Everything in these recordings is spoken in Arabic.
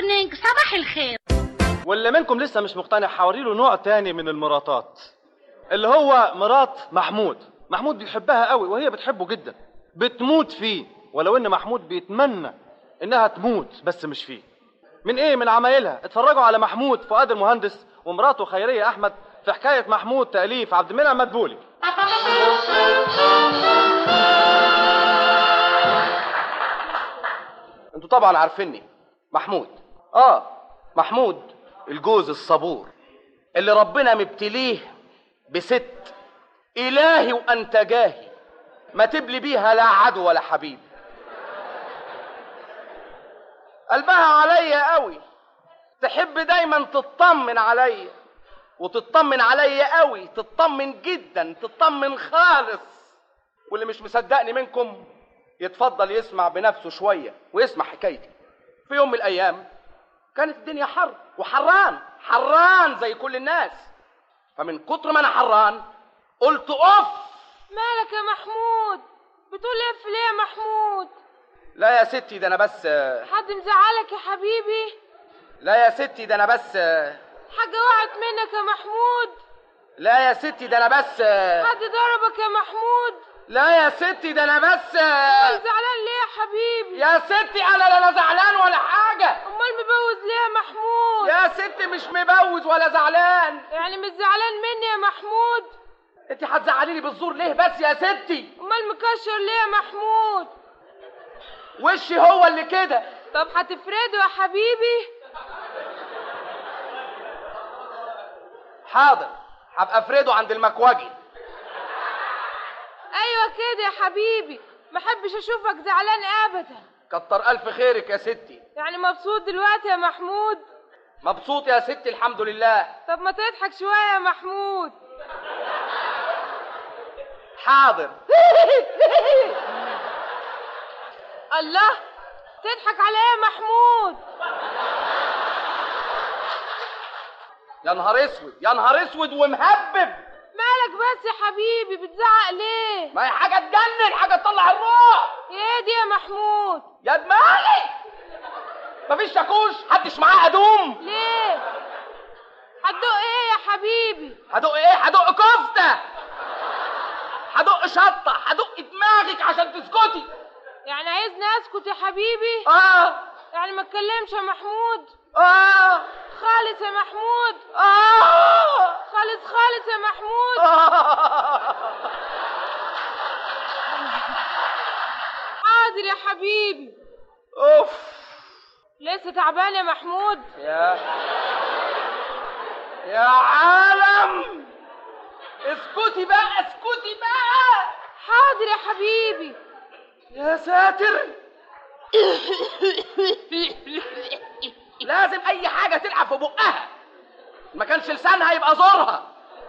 مورنينج، صباح الخير. واللي منكم لسه مش مقتنع حوريله نوع تاني من المراتات، اللي هو مرات محمود. محمود بيحبها قوي وهي بتحبه جدا، بتموت فيه، ولو ان محمود بيتمنى انها تموت بس مش فيه. من عمايلها. اتفرجوا على محمود فؤاد المهندس ومراته خيرية احمد في حكاية محمود تأليف عبد المنعم مدبولي. انتوا طبعا عارفيني محمود. محمود الجوز الصبور اللي ربنا مبتليه بست إلهي وأنت جاهي، ما تبلي بيها لا عدو ولا حبيب. قلبها عليا قوي، تحب دايما تطمن عليا، وتطمن عليا قوي، تطمن جدا، تطمن خالص. واللي مش مصدقني منكم يتفضل يسمع بنفسه شوية ويسمع حكايتي. في يوم من الأيام كانت الدنيا حر حران زي كل الناس، فمن كتر ما أنا حران قلت أوف. مالك يا محمود؟ بتقول اف ليه يا محمود؟ لا يا ستي ده أنا بس. حد مزعلك يا حبيبي؟ لا يا ستي ده أنا بس. حاجة وقعت منك يا محمود؟ لا يا ستي ده أنا بس. حد ضربك يا محمود؟ لا يا ستي ده أنا بس. زعلان ليه يا حبيبي؟ يا ستي أنا لا زعلان ولا حاجة. أمال مبوز ليه يا محمود؟ يا ستي مش مبوز ولا زعلان. يعني مش زعلان مني يا محمود؟ انت هتزعليني بالزور ليه بس يا ستي؟ أمال مكشر ليه يا محمود؟ وشي هو اللي كده. طب هتفرده يا حبيبي؟ حاضر، هبقى افرده عند المكواجي. ايوه كده يا حبيبي، ما احبش اشوفك زعلان ابدا. كتر الف خيرك يا ستي. يعني مبسوط دلوقتي يا محمود؟ مبسوط يا ستي الحمد لله. طب ما تضحك شويه يا محمود. حاضر. الله، تضحك على ايه يا محمود؟ يا نهار اسود، يا نهار اسود ومهبب. مالك بس يا حبيبي؟ بتزعق ليه؟ ما هي حاجه تجنن، حاجه تطلع الروح. ايه دي يا محمود؟ يا دماغي مفيش شاكوش، محدش معاه ادوم. ليه؟ هتدق ايه يا حبيبي؟ هدق ايه؟ هدق كفته، هدق شطه، هدق دماغك عشان تسكتي. يعني عايزني اسكت يا حبيبي؟ يعني ما اتكلمش يا محمود؟ خالص يا محمود؟ خالص يا محمود؟ حاضر يا حبيبي. اوف، لسه تعبان يا محمود؟ يا عالم اسكتي بقى، اسكتي بقى. حاضر يا حبيبي. يا ساتر. لازم اي حاجه تلعب في بقها، ما كانش لسانها يبقى زورها.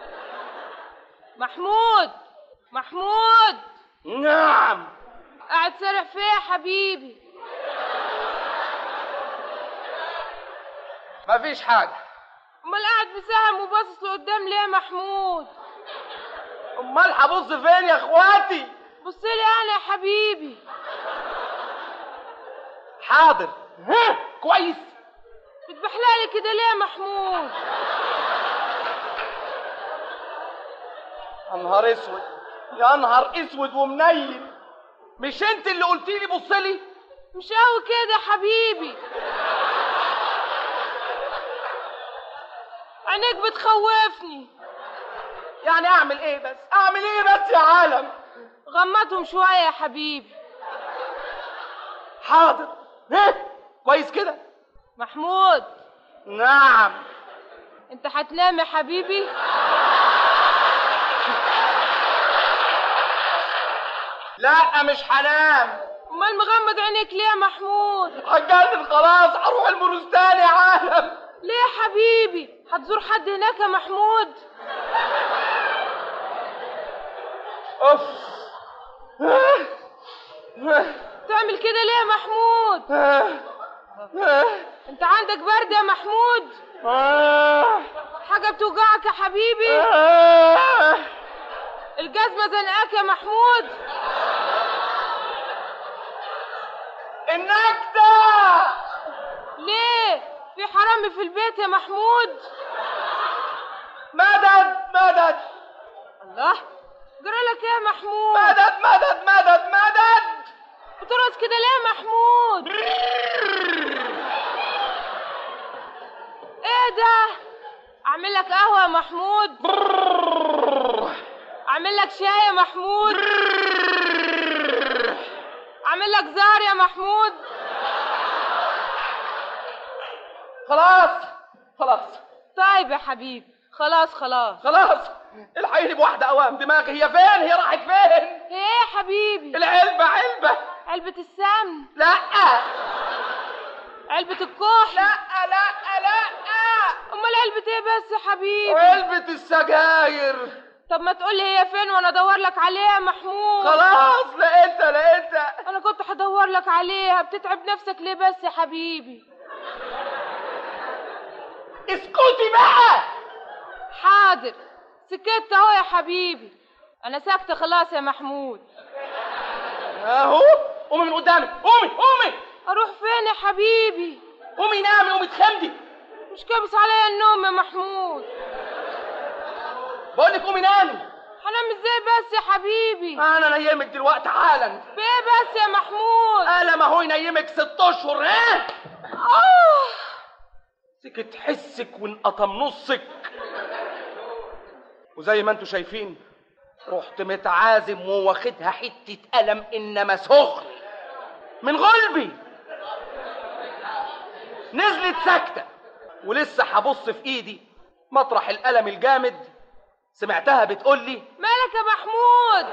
محمود. نعم. قاعد سارح فيا يا حبيبي؟ مفيش حاجه. امال قاعد بسهم وباصص لقدام ليه يا محمود؟ امال هبص فين يا اخواتي؟ بصلي انا يا حبيبي. حاضر. كويس. بتبحلالي كده ليه يا محمود؟ يا نهار اسود، يا نهار اسود ومنيل. مش انت اللي قلتيلي بصلي؟ مش قوي كده يا حبيبي، عينيك بتخوفني. يعني اعمل ايه بس؟ اعمل ايه بس يا عالم؟ غمضهم شويه يا حبيبي. حاضر. كويس كده. محمود. نعم. انت هتنام يا حبيبي؟ لا مش هنام. امال مغمض عينيك ليه يا محمود؟ هتجنن خلاص، هروح المورستان يا عالم. ليه يا حبيبي؟ هتزور حد هناك يا محمود؟ اوف. تعمل كده ليه يا محمود؟ انت عندك برد يا محمود؟ حاجة بتوجعك يا حبيبي؟ الجزمة زنقاك يا محمود؟ النكتة. ليه؟ في حرامي في البيت يا محمود. مدد مدد. الله، جرالك ايه يا محمود؟ مدد مدد مدد مدد. بترقص كده ليه يا محمود؟ ايه ده؟ اعمل لك قهوه يا محمود؟ اعمل لك شاي يا محمود؟ اعمل لك زهر يا محمود؟ خلاص خلاص. طيب يا حبيبي، خلاص خلاص خلاص. الحقيني بواحدة اوام دماغي. هي فين؟ هي راحت فين؟ ايه يا حبيبي؟ العلبة. علبة. علبة السمن؟ لا. علبة الكحل؟ لا لا لا. امال علبة ايه بس يا حبيبي؟ علبة السجاير. طب ما تقولي هي فين وانا ادور لك عليها يا محمود؟ خلاص لقيتها. انا كنت هدور لك عليها. بتتعب نفسك ليه بس يا حبيبي؟ اسكتي بقى. حاضر، سكت اهو يا حبيبي. انا ساكتة خلاص يا محمود. اهو. قومي من قدامي. قومي. اروح فين يا حبيبي؟ قومي نامي. قومي اتخمدي. مش كابس عليا النوم يا محمود. بقولك قومي نامي. هنام ازاي بس يا حبيبي؟ انا نيمك دلوقتي حالا. بايه بس يا محمود؟ انا ما هو ينيمك 6 اشهر. ها؟ سكت حسك وانقطم نصك. وزي ما انتوا شايفين رحت متعازم وواخدها حتة قلم انما سخن من غلبي. نزلت ساكتة ولسه هبص في ايدي مطرح القلم الجامد سمعتها بتقول لي مالك يا محمود؟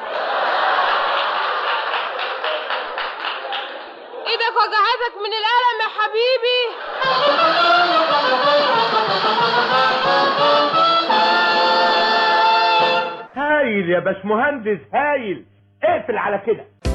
ايدك وجعتك من القلم يا حبيبي؟ هايل يا باشمهندس، هايل. اقفل على كده.